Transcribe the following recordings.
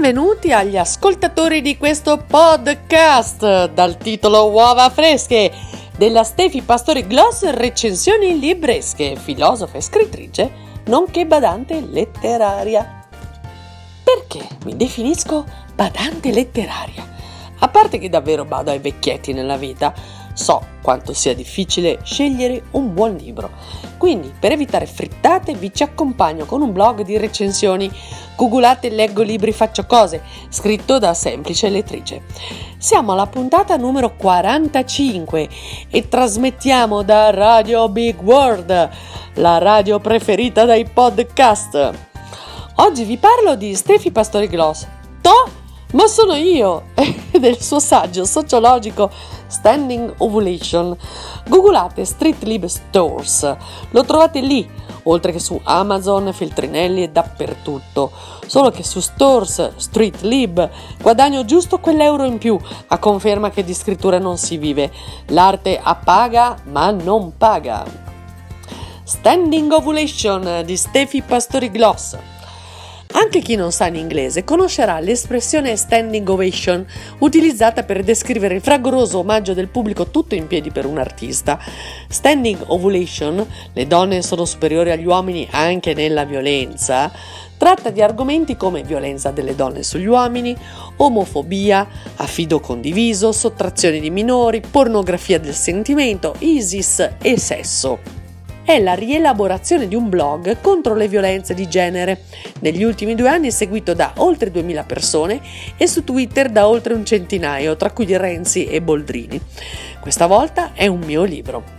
Benvenuti agli ascoltatori di questo podcast dal titolo Uova fresche della Stefi Pastori Gloss, recensioni libresche, filosofa e scrittrice, nonché badante letteraria. Perché mi definisco badante letteraria? A parte che davvero bado ai vecchietti nella vita, so quanto sia difficile scegliere un buon libro. Quindi, per evitare frittate, vi ci accompagno con un blog di recensioni. Googolate Leggo libri faccio cose, scritto da semplice lettrice. Siamo alla puntata numero 45 e trasmettiamo da Radio Big World, la radio preferita dai podcast. Oggi vi parlo di Stefi Pastori Gloss. Ma sono io! E del suo saggio sociologico Standing Ovulation. Googolate Street Lib Stores, lo trovate lì, oltre che su Amazon, Feltrinelli e dappertutto. Solo che su Stores Street Lib guadagno giusto quell'euro in più, a conferma che di scrittura non si vive. L'arte appaga ma non paga. Standing Ovulation di Stefi Pastori Gloss. Anche chi non sa in inglese conoscerà l'espressione standing ovation, utilizzata per descrivere il fragoroso omaggio del pubblico tutto in piedi per un artista. Standing ovulation, le donne sono superiori agli uomini anche nella violenza, tratta di argomenti come violenza delle donne sugli uomini, omofobia, affido condiviso, sottrazione di minori, pornografia del sentimento, ISIS e sesso. È la rielaborazione di un blog contro le violenze di genere. Negli ultimi 2 anni è seguito da oltre 2000 persone e su Twitter da oltre un centinaio, tra cui Renzi e Boldrini. Questa volta è un mio libro.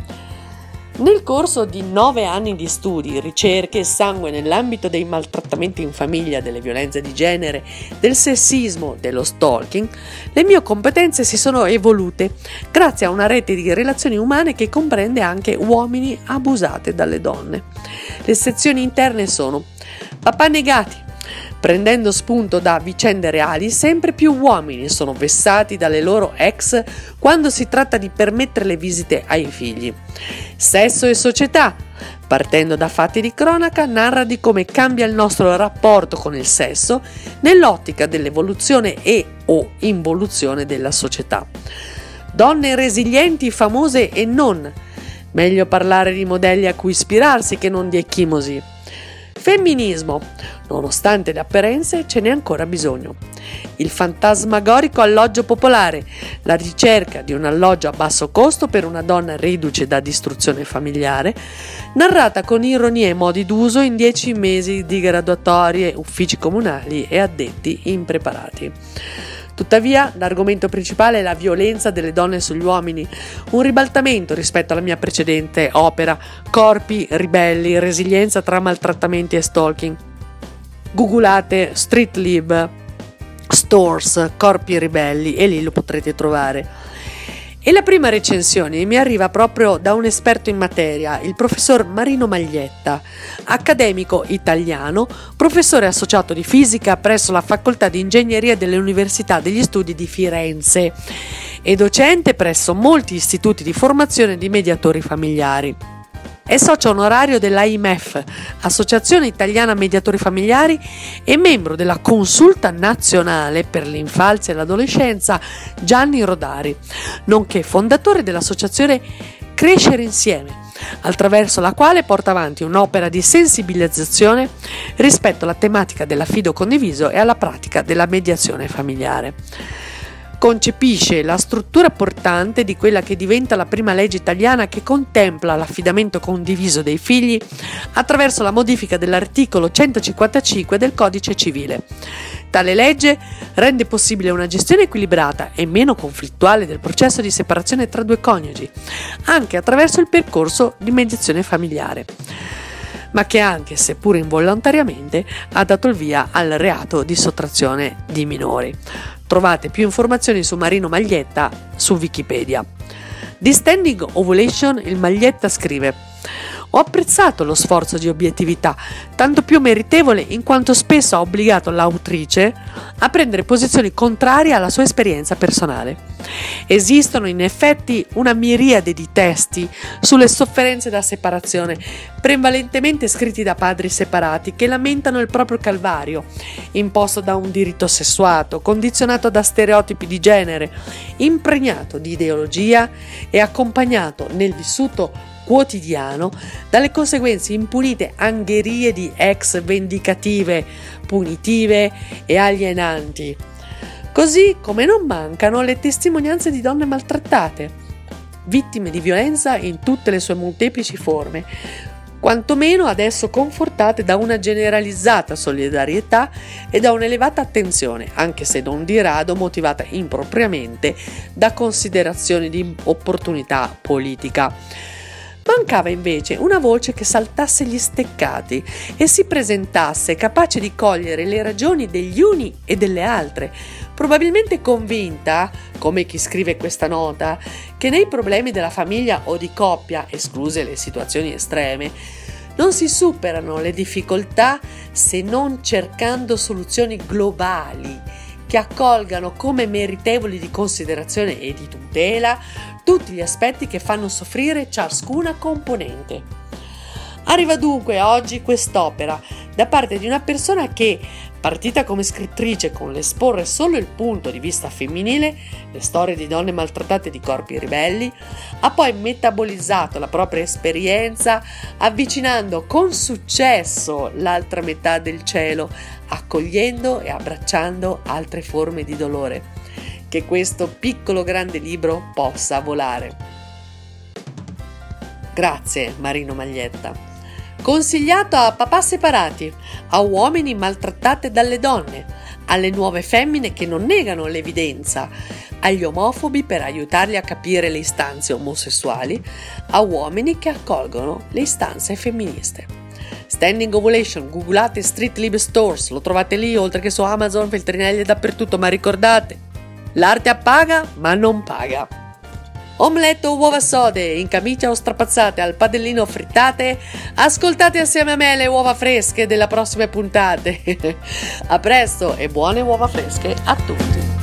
Nel corso di 9 anni di studi, ricerche e sangue nell'ambito dei maltrattamenti in famiglia, delle violenze di genere, del sessismo, dello stalking, le mie competenze si sono evolute grazie a una rete di relazioni umane che comprende anche uomini abusati dalle donne. Le sezioni interne sono papà negati. Prendendo spunto da vicende reali, sempre più uomini sono vessati dalle loro ex quando si tratta di permettere le visite ai figli. Sesso e società. Partendo da fatti di cronaca, narra di come cambia il nostro rapporto con il sesso nell'ottica dell'evoluzione e o involuzione della società. Donne resilienti, famose e non. Meglio parlare di modelli a cui ispirarsi che non di ecchimosi. Femminismo. Nonostante le apparenze, ce n'è ancora bisogno. Il fantasmagorico alloggio popolare. La ricerca di un alloggio a basso costo per una donna riduce da distruzione familiare, narrata con ironia e modi d'uso in 10 mesi di graduatorie, uffici comunali e addetti impreparati. Tuttavia, l'argomento principale è la violenza delle donne sugli uomini, un ribaltamento rispetto alla mia precedente opera, Corpi ribelli, resilienza tra maltrattamenti e stalking. Googolate Street Lib Stores, Corpi ribelli e lì lo potrete trovare. E la prima recensione mi arriva proprio da un esperto in materia, il professor Marino Maglietta, accademico italiano, professore associato di fisica presso la Facoltà di Ingegneria dell'Università degli Studi di Firenze e docente presso molti istituti di formazione di mediatori familiari. È socio onorario dell'AIMF, Associazione Italiana Mediatori Familiari, e membro della Consulta Nazionale per l'Infanzia e l'Adolescenza Gianni Rodari, nonché fondatore dell'associazione Crescere Insieme, attraverso la quale porta avanti un'opera di sensibilizzazione rispetto alla tematica dell'affido condiviso e alla pratica della mediazione familiare. Concepisce la struttura portante di quella che diventa la prima legge italiana che contempla l'affidamento condiviso dei figli attraverso la modifica dell'articolo 155 del Codice Civile. Tale legge rende possibile una gestione equilibrata e meno conflittuale del processo di separazione tra 2 coniugi, anche attraverso il percorso di mediazione familiare, ma che anche, seppur involontariamente, ha dato il via al reato di sottrazione di minori. Trovate più informazioni su Marino Maglietta su Wikipedia. Di Standing Ovulation il Maglietta scrive: Ho apprezzato lo sforzo di obiettività, tanto più meritevole in quanto spesso ha obbligato l'autrice a prendere posizioni contrarie alla sua esperienza personale. Esistono in effetti una miriade di testi sulle sofferenze da separazione, prevalentemente scritti da padri separati che lamentano il proprio calvario, imposto da un diritto sessuato, condizionato da stereotipi di genere, impregnato di ideologia e accompagnato nel vissuto quotidiano dalle conseguenze impunite angherie di ex vendicative, punitive e alienanti. Così come non mancano le testimonianze di donne maltrattate, vittime di violenza in tutte le sue molteplici forme, quantomeno adesso confortate da una generalizzata solidarietà e da un'elevata attenzione, anche se non di rado motivata impropriamente da considerazioni di opportunità politica. Mancava invece una voce che saltasse gli steccati e si presentasse capace di cogliere le ragioni degli uni e delle altre, probabilmente convinta, come chi scrive questa nota, che nei problemi della famiglia o di coppia, escluse le situazioni estreme, non si superano le difficoltà se non cercando soluzioni globali che accolgano come meritevoli di considerazione e di tutela tutti gli aspetti che fanno soffrire ciascuna componente. Arriva dunque oggi quest'opera da parte di una persona che, partita come scrittrice con l'esporre solo il punto di vista femminile, le storie di donne maltrattate e di corpi ribelli, ha poi metabolizzato la propria esperienza avvicinando con successo l'altra metà del cielo, accogliendo e abbracciando altre forme di dolore. Che questo piccolo grande libro possa volare. Grazie Marino Maglietta. Consigliato a papà separati, a uomini maltrattate dalle donne, alle nuove femmine che non negano l'evidenza, agli omofobi per aiutarli a capire le istanze omosessuali, a uomini che accolgono le istanze femministe. Standing Ovulation, googlate Street Lib Stores, lo trovate lì oltre che su Amazon, Feltrinelli dappertutto, ma ricordate, l'arte appaga ma non paga. Omelette o uova sode, in camicia o strapazzate, al padellino frittate, ascoltate assieme a me le uova fresche delle prossime puntate. A presto e buone uova fresche a tutti!